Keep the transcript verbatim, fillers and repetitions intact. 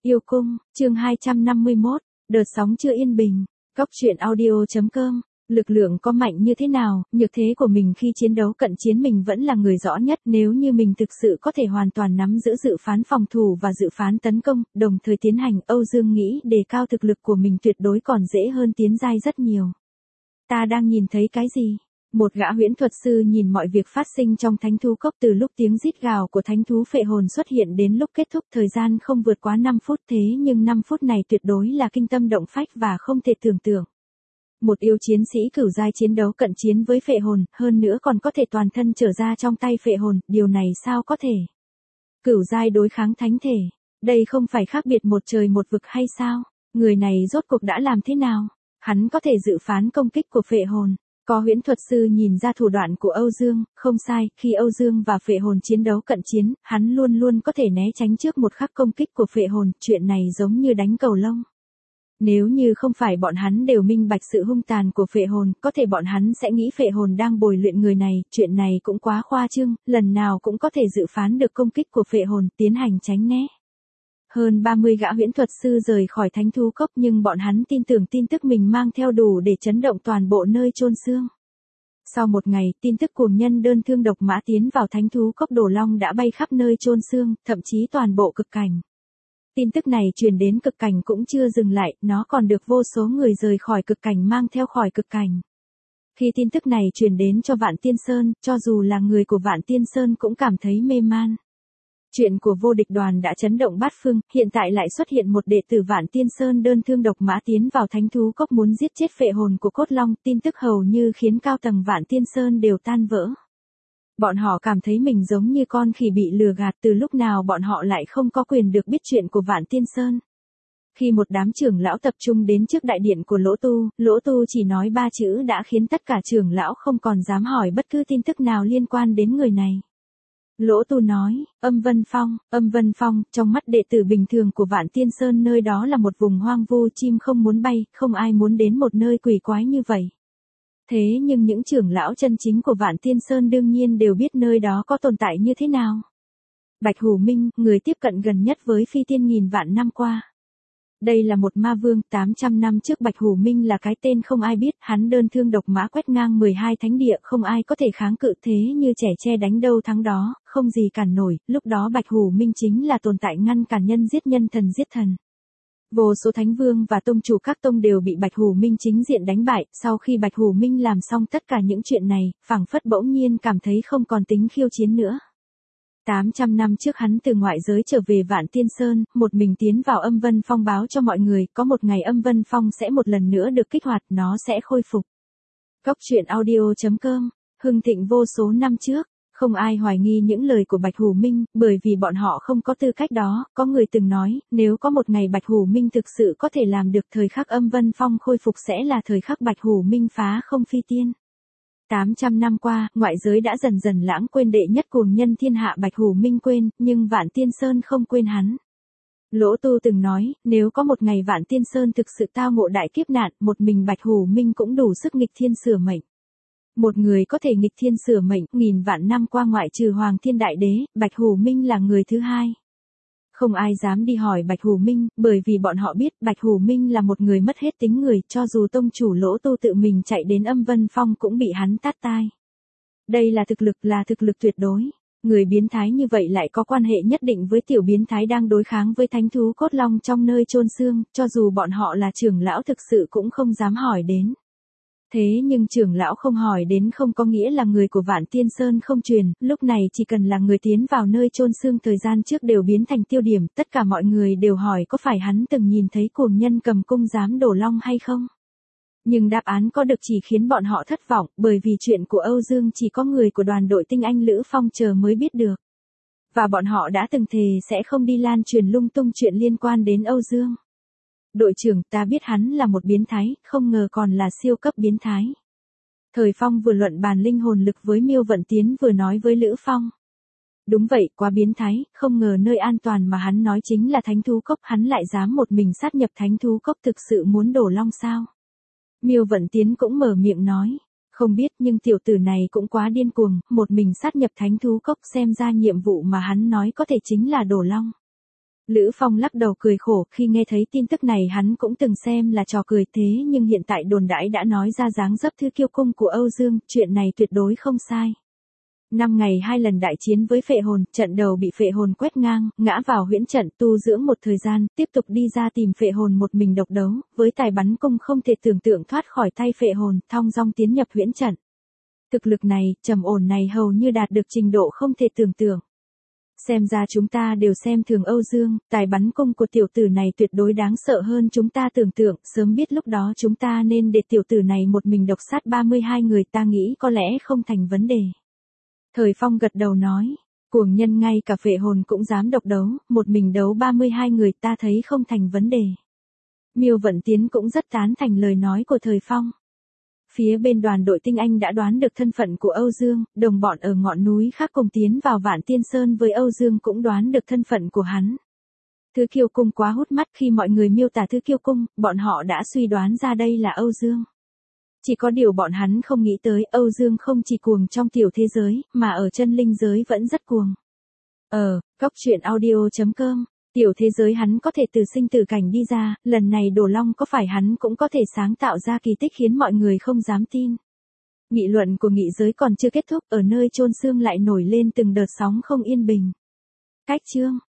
Yêu cung, chương hai trăm năm mươi mốt, đợt sóng chưa yên bình, Cóc truyện audio.com, lực lượng có mạnh như thế nào, nhược thế của mình khi chiến đấu cận chiến mình vẫn là người rõ nhất. Nếu như mình thực sự có thể hoàn toàn nắm giữ dự phán phòng thủ và dự phán tấn công, đồng thời tiến hành, Âu Dương nghĩ đề cao thực lực của mình tuyệt đối còn dễ hơn tiến giai rất nhiều. Ta đang nhìn thấy cái gì? Một gã huyễn thuật sư nhìn mọi việc phát sinh trong thánh thú cốc từ lúc tiếng rít gào của thánh thú phệ hồn xuất hiện đến lúc kết thúc, thời gian không vượt quá năm phút, thế nhưng năm phút này tuyệt đối là kinh tâm động phách và không thể tưởng tượng. Một yêu chiến sĩ cửu giai chiến đấu cận chiến với phệ hồn, hơn nữa còn có thể toàn thân trở ra trong tay phệ hồn, điều này sao có thể? Cửu giai đối kháng thánh thể, đây không phải khác biệt một trời một vực hay sao? Người này rốt cuộc đã làm thế nào? Hắn có thể dự phán công kích của phệ hồn. Có huyễn thuật sư nhìn ra thủ đoạn của Âu Dương, không sai, khi Âu Dương và phệ hồn chiến đấu cận chiến, hắn luôn luôn có thể né tránh trước một khắc công kích của phệ hồn, chuyện này giống như đánh cầu lông. Nếu như không phải bọn hắn đều minh bạch sự hung tàn của phệ hồn, có thể bọn hắn sẽ nghĩ phệ hồn đang bồi luyện người này, chuyện này cũng quá khoa trương, lần nào cũng có thể dự phán được công kích của phệ hồn, tiến hành tránh né. Hơn ba mươi gã huyễn thuật sư rời khỏi thánh thú cốc nhưng bọn hắn tin tưởng tin tức mình mang theo đủ để chấn động toàn bộ nơi chôn xương. Sau một ngày, tin tức cuồng nhân đơn thương độc mã tiến vào thánh thú cốc Đồ Long đã bay khắp nơi chôn xương, thậm chí toàn bộ cực cảnh. Tin tức này truyền đến cực cảnh cũng chưa dừng lại, nó còn được vô số người rời khỏi cực cảnh mang theo khỏi cực cảnh. Khi tin tức này truyền đến cho Vạn Tiên Sơn, cho dù là người của Vạn Tiên Sơn cũng cảm thấy mê man. Chuyện của vô địch đoàn đã chấn động bát phương, hiện tại lại xuất hiện một đệ tử Vạn Tiên Sơn đơn thương độc mã tiến vào thánh thú cốc muốn giết chết phệ hồn của cốt long, tin tức hầu như khiến cao tầng Vạn Tiên Sơn đều tan vỡ. Bọn họ cảm thấy mình giống như con khỉ bị lừa gạt, từ lúc nào bọn họ lại không có quyền được biết chuyện của Vạn Tiên Sơn. Khi một đám trưởng lão tập trung đến trước đại điện của Lỗ Tu, Lỗ Tu chỉ nói ba chữ đã khiến tất cả trưởng lão không còn dám hỏi bất cứ tin tức nào liên quan đến người này. Lỗ Tu nói, Âm Vân Phong, Âm Vân Phong, trong mắt đệ tử bình thường của Vạn Tiên Sơn nơi đó là một vùng hoang vu, chim không muốn bay, không ai muốn đến một nơi quỷ quái như vậy. Thế nhưng những trưởng lão chân chính của Vạn Tiên Sơn đương nhiên đều biết nơi đó có tồn tại như thế nào. Bạch Hủ Minh, người tiếp cận gần nhất với phi tiên nghìn vạn năm qua. Đây là một ma vương, tám trăm năm trước Bạch Hủ Minh là cái tên không ai biết, hắn đơn thương độc mã quét ngang mười hai thánh địa, không ai có thể kháng cự, thế như trẻ tre đánh đâu thắng đó, không gì cản nổi, lúc đó Bạch Hủ Minh chính là tồn tại ngăn cản nhân giết nhân, thần giết thần. Vô số thánh vương và tông chủ các tông đều bị Bạch Hủ Minh chính diện đánh bại, sau khi Bạch Hủ Minh làm xong tất cả những chuyện này, phảng phất bỗng nhiên cảm thấy không còn tính khiêu chiến nữa. tám trăm năm trước hắn từ ngoại giới trở về Vạn Tiên Sơn, một mình tiến vào Âm Vân Phong báo cho mọi người, có một ngày Âm Vân Phong sẽ một lần nữa được kích hoạt, nó sẽ khôi phục. Cóc truyện audio.com, hưng thịnh vô số năm trước, không ai hoài nghi những lời của Bạch Hủ Minh, bởi vì bọn họ không có tư cách đó, có người từng nói, nếu có một ngày Bạch Hủ Minh thực sự có thể làm được thời khắc Âm Vân Phong khôi phục sẽ là thời khắc Bạch Hủ Minh phá không phi tiên. tám trăm năm qua, ngoại giới đã dần dần lãng quên đệ nhất cuồng nhân thiên hạ Bạch Hủ Minh quên, nhưng Vạn Tiên Sơn không quên hắn. Lỗ Tu từng nói, nếu có một ngày Vạn Tiên Sơn thực sự tao ngộ đại kiếp nạn, một mình Bạch Hủ Minh cũng đủ sức nghịch thiên sửa mệnh. Một người có thể nghịch thiên sửa mệnh, nghìn vạn năm qua ngoại trừ Hoàng Thiên Đại Đế, Bạch Hủ Minh là người thứ hai. Không ai dám đi hỏi Bạch Hủ Minh, bởi vì bọn họ biết Bạch Hủ Minh là một người mất hết tính người, cho dù tông chủ Lỗ Tu tự mình chạy đến Âm Vân Phong cũng bị hắn tát tai. Đây là thực lực, là thực lực tuyệt đối. Người biến thái như vậy lại có quan hệ nhất định với tiểu biến thái đang đối kháng với thánh thú cốt long trong nơi chôn xương, cho dù bọn họ là trưởng lão thực sự cũng không dám hỏi đến. Thế nhưng trưởng lão không hỏi đến không có nghĩa là người của Vạn Tiên Sơn không truyền, lúc này chỉ cần là người tiến vào nơi chôn xương thời gian trước đều biến thành tiêu điểm, tất cả mọi người đều hỏi có phải hắn từng nhìn thấy cuồng nhân cầm cung giám đổ long hay không. Nhưng đáp án có được chỉ khiến bọn họ thất vọng, bởi vì chuyện của Âu Dương chỉ có người của đoàn đội tinh anh Lữ Phong chờ mới biết được. Và bọn họ đã từng thề sẽ không đi lan truyền lung tung chuyện liên quan đến Âu Dương. Đội trưởng, ta biết hắn là một biến thái, không ngờ còn là siêu cấp biến thái. Thời Phong vừa luận bàn linh hồn lực với Miêu Vận Tiến vừa nói với Lữ Phong. Đúng vậy, quá biến thái, không ngờ nơi an toàn mà hắn nói chính là thánh thú cốc, hắn lại dám một mình sát nhập thánh thú cốc, thực sự muốn đổ long sao? Miêu Vận Tiến cũng mở miệng nói. Không biết nhưng tiểu tử này cũng quá điên cuồng, một mình sát nhập thánh thú cốc, xem ra nhiệm vụ mà hắn nói có thể chính là đổ long. Lữ Phong lắc đầu cười khổ, khi nghe thấy tin tức này hắn cũng từng xem là trò cười, thế nhưng hiện tại đồn đãi đã nói ra dáng dấp Thứ Kiêu Cung của Âu Dương, chuyện này tuyệt đối không sai. Năm ngày hai lần đại chiến với phệ hồn, trận đầu bị phệ hồn quét ngang, ngã vào huyễn trận, tu dưỡng một thời gian, tiếp tục đi ra tìm phệ hồn một mình độc đấu, với tài bắn cung không thể tưởng tượng thoát khỏi tay phệ hồn, thong dong tiến nhập huyễn trận. Thực lực này, trầm ổn này hầu như đạt được trình độ không thể tưởng tượng. Xem ra chúng ta đều xem thường Âu Dương, tài bắn cung của tiểu tử này tuyệt đối đáng sợ hơn chúng ta tưởng tượng, sớm biết lúc đó chúng ta nên để tiểu tử này một mình độc sát ba mươi hai người, ta nghĩ có lẽ không thành vấn đề. Thời Phong gật đầu nói, cuồng nhân ngay cả phệ hồn cũng dám độc đấu, một mình đấu ba mươi hai người, ta thấy không thành vấn đề. Miêu Vận Tiến cũng rất tán thành lời nói của Thời Phong. Phía bên đoàn đội tinh anh đã đoán được thân phận của Âu Dương, đồng bọn ở ngọn núi khác cùng tiến vào Vạn Tiên Sơn với Âu Dương cũng đoán được thân phận của hắn. Thứ Kiêu Cung quá hút mắt, khi mọi người miêu tả Thứ Kiêu Cung, bọn họ đã suy đoán ra đây là Âu Dương. Chỉ có điều bọn hắn không nghĩ tới Âu Dương không chỉ cuồng trong tiểu thế giới, mà ở chân linh giới vẫn rất cuồng. Ờ, góc truyện audio chấm com, tiểu thế giới hắn có thể từ sinh tử cảnh đi ra, lần này Đồ Long có phải hắn cũng có thể sáng tạo ra kỳ tích khiến mọi người không dám tin. Nghị luận của nghị giới còn chưa kết thúc, ở nơi chôn xương lại nổi lên từng đợt sóng không yên bình. Cách chương